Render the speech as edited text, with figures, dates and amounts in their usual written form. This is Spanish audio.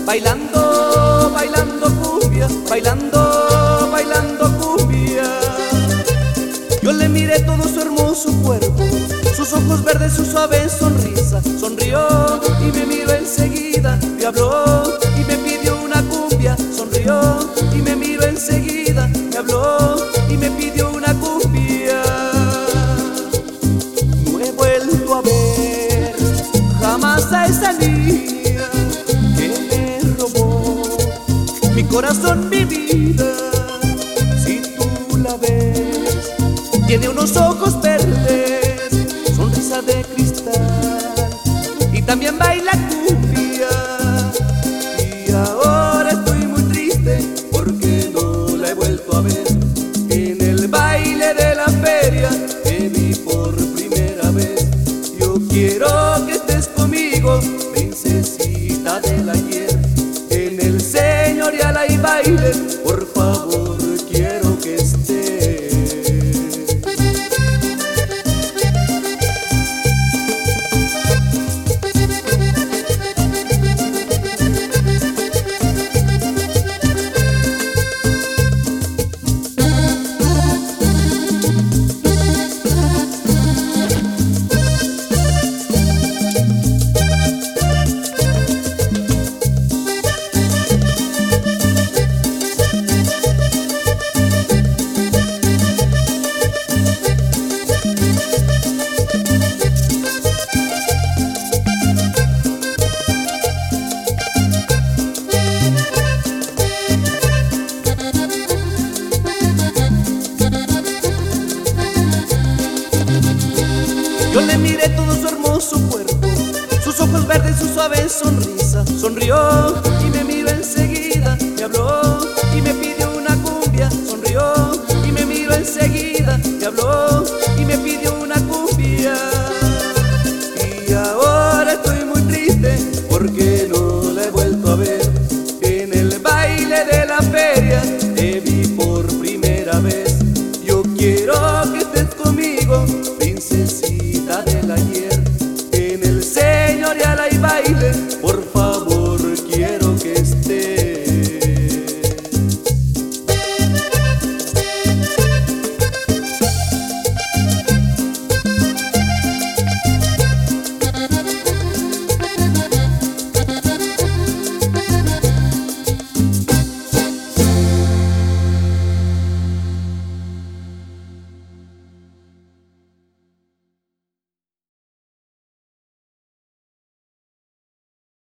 bailando, bailando cumbia, bailando, bailando cumbia. Yo le miré todo su hermoso cuerpo, sus ojos verdes, su suave sonrisa. Sonrió y me miró enseguida, me habló y me pidió una cumbia. Sonrió y me miró enseguida, me habló y me pidió una cumbia. No he vuelto a ver jamás a esa niña que me robó mi corazón, mi vida. Si tú la ves, tiene unos ojos verdes, sonrisa de cristal y también baila cumbia. Y ahora estoy muy triste porque no la he vuelto a ver. En el baile de la feria te vi por primera vez. Yo quiero que estés conmigo, princesita del ayer. En el señorial hay baile, por favor quiero que estés. Yo le miré todo su hermoso cuerpo, sus ojos verdes, su suave sonrisa. Sonrió